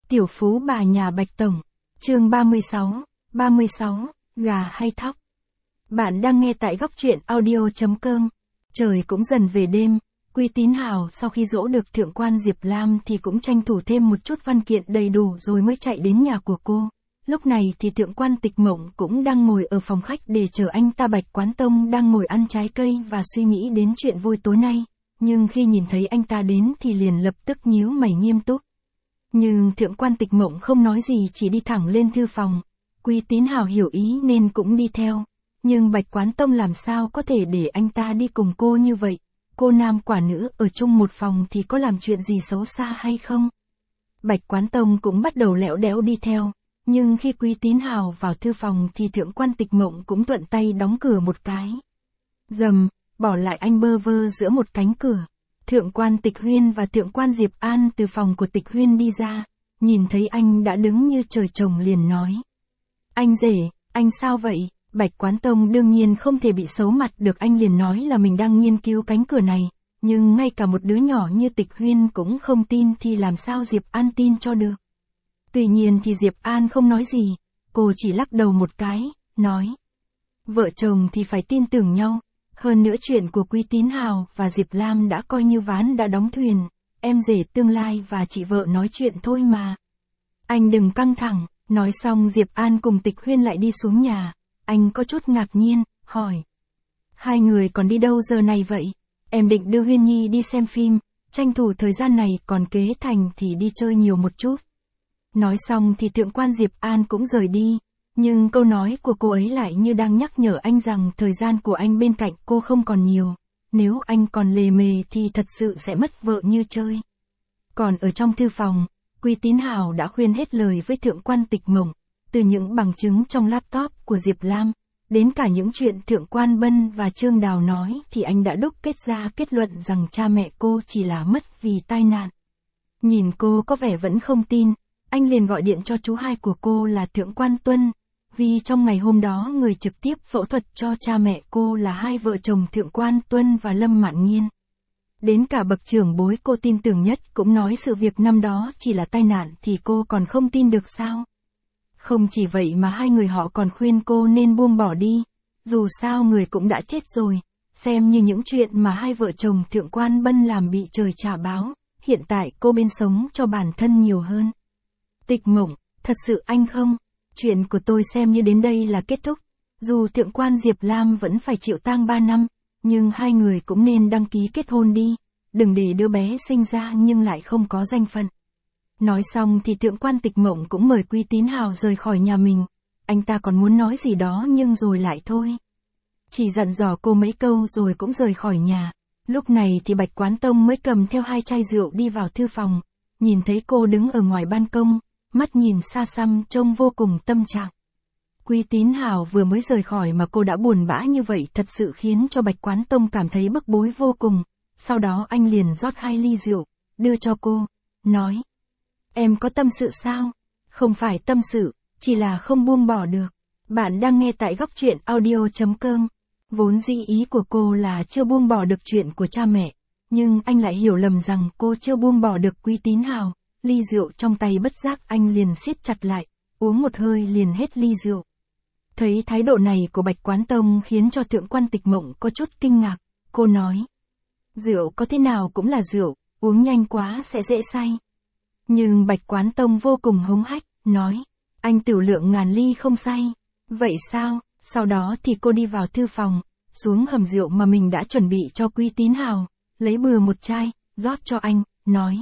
Tiểu phú bà nhà Bạch Tổng. Chương 36, gà hay thóc. Bạn đang nghe tại góc truyện audio.com. Trời cũng dần về đêm, Quy Tín Hào sau khi dỗ được thượng quan Diệp Lam thì cũng tranh thủ thêm một chút văn kiện đầy đủ rồi mới chạy đến nhà của cô. Lúc này thì thượng quan Tịch Mộng cũng đang ngồi ở phòng khách để chờ anh ta. Bạch Quán Tông đang ngồi ăn trái cây và suy nghĩ đến chuyện vui tối nay, nhưng khi nhìn thấy anh ta đến thì liền lập tức nhíu mày nghiêm túc. Nhưng thượng quan Tịch Mộng không nói gì, chỉ đi thẳng lên thư phòng. Quy Tín Hào hiểu ý nên cũng đi theo. Nhưng Bạch Quán Tông làm sao có thể để anh ta đi cùng cô như vậy? Cô nam quả nữ ở chung một phòng thì có làm chuyện gì xấu xa hay không? Bạch Quán Tông cũng bắt đầu lẽo đẽo đi theo. Nhưng khi Quy Tín Hào vào thư phòng thì thượng quan Tịch Mộng cũng thuận tay đóng cửa một cái. Rầm, bỏ lại anh bơ vơ giữa một cánh cửa. Thượng quan Tịch Huyên và thượng quan Diệp An từ phòng của Tịch Huyên đi ra, nhìn thấy anh đã đứng như trời trồng liền nói. Anh rể, anh sao vậy? Bạch Quán Tông đương nhiên không thể bị xấu mặt được, anh liền nói là mình đang nghiên cứu cánh cửa này, nhưng ngay cả một đứa nhỏ như Tịch Huyên cũng không tin thì làm sao Diệp An tin cho được. Tuy nhiên thì Diệp An không nói gì, cô chỉ lắc đầu một cái, nói. Vợ chồng thì phải tin tưởng nhau. Hơn nữa chuyện của Quy Tín Hào và Diệp Lam đã coi như ván đã đóng thuyền, em rể tương lai và chị vợ nói chuyện thôi mà. Anh đừng căng thẳng. Nói xong Diệp An cùng Tịch Huyên lại đi xuống nhà. Anh có chút ngạc nhiên, hỏi. Hai người còn đi đâu giờ này vậy? Em định đưa Huyên Nhi đi xem phim, tranh thủ thời gian này, còn Kế Thành thì đi chơi nhiều một chút. Nói xong thì thượng quan Diệp An cũng rời đi. Nhưng câu nói của cô ấy lại như đang nhắc nhở anh rằng thời gian của anh bên cạnh cô không còn nhiều. Nếu anh còn lề mề thì thật sự sẽ mất vợ như chơi. Còn ở trong thư phòng, Quy Tín Hào đã khuyên hết lời với thượng quan Tịch Mộng. Từ những bằng chứng trong laptop của Diệp Lam, đến cả những chuyện thượng quan Bân và Trương Đào nói thì anh đã đúc kết ra kết luận rằng cha mẹ cô chỉ là mất vì tai nạn. Nhìn cô có vẻ vẫn không tin, anh liền gọi điện cho chú hai của cô là thượng quan Tuân. Vì trong ngày hôm đó người trực tiếp phẫu thuật cho cha mẹ cô là hai vợ chồng thượng quan Tuân và Lâm Mạn Nghiên. Đến cả bậc trưởng bối cô tin tưởng nhất cũng nói sự việc năm đó chỉ là tai nạn thì cô còn không tin được sao? Không chỉ vậy mà hai người họ còn khuyên cô nên buông bỏ đi. Dù sao người cũng đã chết rồi, xem như những chuyện mà hai vợ chồng thượng quan Bân làm bị trời trả báo, hiện tại cô bên sống cho bản thân nhiều hơn. Tịch Mộng, thật sự anh không? Chuyện của tôi xem như đến đây là kết thúc. Dù thượng quan Diệp Lam vẫn phải chịu tang 3 năm, nhưng hai người cũng nên đăng ký kết hôn đi. Đừng để đứa bé sinh ra nhưng lại không có danh phận. Nói xong thì thượng quan Tịch Mộng cũng mời Quy Tín Hào rời khỏi nhà mình. Anh ta còn muốn nói gì đó nhưng rồi lại thôi. Chỉ dặn dò cô mấy câu rồi cũng rời khỏi nhà. Lúc này thì Bạch Quán Tông mới cầm theo 2 chai rượu đi vào thư phòng. Nhìn thấy cô đứng ở ngoài ban công, mắt nhìn xa xăm trông vô cùng tâm trạng. Quy Tín Hào vừa mới rời khỏi mà cô đã buồn bã như vậy thật sự khiến cho Bạch Quán Tông cảm thấy bức bối vô cùng. Sau đó anh liền rót 2 ly rượu, đưa cho cô, nói. Em có tâm sự sao? Không phải tâm sự, chỉ là không buông bỏ được. Bạn đang nghe tại góc truyện audio.com. Vốn dĩ ý của cô là chưa buông bỏ được chuyện của cha mẹ, nhưng anh lại hiểu lầm rằng cô chưa buông bỏ được Quy Tín Hào. Ly rượu trong tay bất giác anh liền siết chặt lại, uống một hơi liền hết ly rượu. Thấy thái độ này của Bạch Quán Tông khiến cho thượng quan Tịch Mộng có chút kinh ngạc, cô nói. Rượu có thế nào cũng là rượu, uống nhanh quá sẽ dễ say. Nhưng Bạch Quán Tông vô cùng hống hách, nói. Anh tiểu lượng ngàn ly không say. Vậy sao? Sau đó thì cô đi vào thư phòng, xuống hầm rượu mà mình đã chuẩn bị cho Quy Tín Hào, lấy bừa một chai, rót cho anh, nói.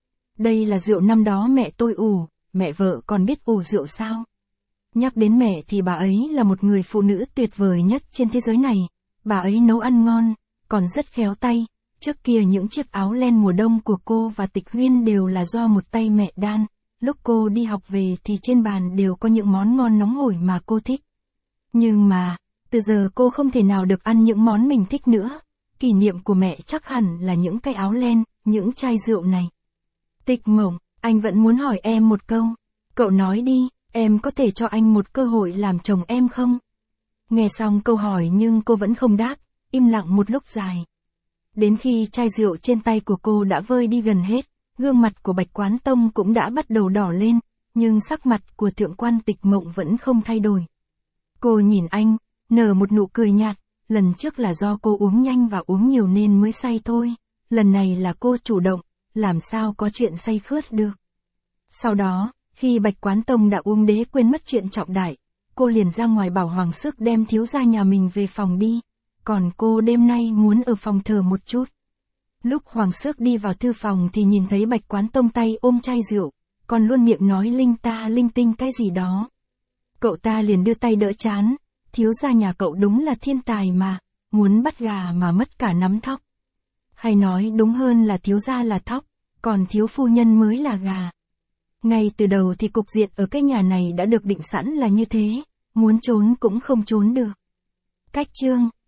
Đây là rượu năm đó mẹ tôi ủ, mẹ vợ còn biết ủ rượu sao? Nhắc đến mẹ thì bà ấy là một người phụ nữ tuyệt vời nhất trên thế giới này. Bà ấy nấu ăn ngon, còn rất khéo tay. Trước kia những chiếc áo len mùa đông của cô và Tịch Huyên đều là do một tay mẹ đan. Lúc cô đi học về thì trên bàn đều có những món ngon nóng hổi mà cô thích. Nhưng mà, từ giờ cô không thể nào được ăn những món mình thích nữa. Kỷ niệm của mẹ chắc hẳn là những cái áo len, những chai rượu này. Tịch Mộng, anh vẫn muốn hỏi em một câu. Cậu nói đi, em có thể cho anh một cơ hội làm chồng em không? Nghe xong câu hỏi nhưng cô vẫn không đáp, im lặng một lúc dài. Đến khi chai rượu trên tay của cô đã vơi đi gần hết, gương mặt của Bạch Quán Tông cũng đã bắt đầu đỏ lên, nhưng sắc mặt của Thượng quan Tịch Mộng vẫn không thay đổi. Cô nhìn anh, nở một nụ cười nhạt, lần trước là do cô uống nhanh và uống nhiều nên mới say thôi, lần này là cô chủ động, làm sao có chuyện say khướt được. Sau đó, khi Bạch Quán Tông đã uống đế quên mất chuyện trọng đại, cô liền ra ngoài bảo Hoàng Sức đem thiếu gia nhà mình về phòng đi, còn cô đêm nay muốn ở phòng thờ một chút. Lúc Hoàng Sức đi vào thư phòng thì nhìn thấy Bạch Quán Tông tay ôm chai rượu, còn luôn miệng nói linh ta linh tinh cái gì đó. Cậu ta liền đưa tay đỡ chán, thiếu gia nhà cậu đúng là thiên tài mà, muốn bắt gà mà mất cả nắm thóc. Hay nói đúng hơn là thiếu gia là thóc, còn thiếu phu nhân mới là gà. Ngay từ đầu thì cục diện ở cái nhà này đã được định sẵn là như thế, muốn trốn cũng không trốn được. Cách chương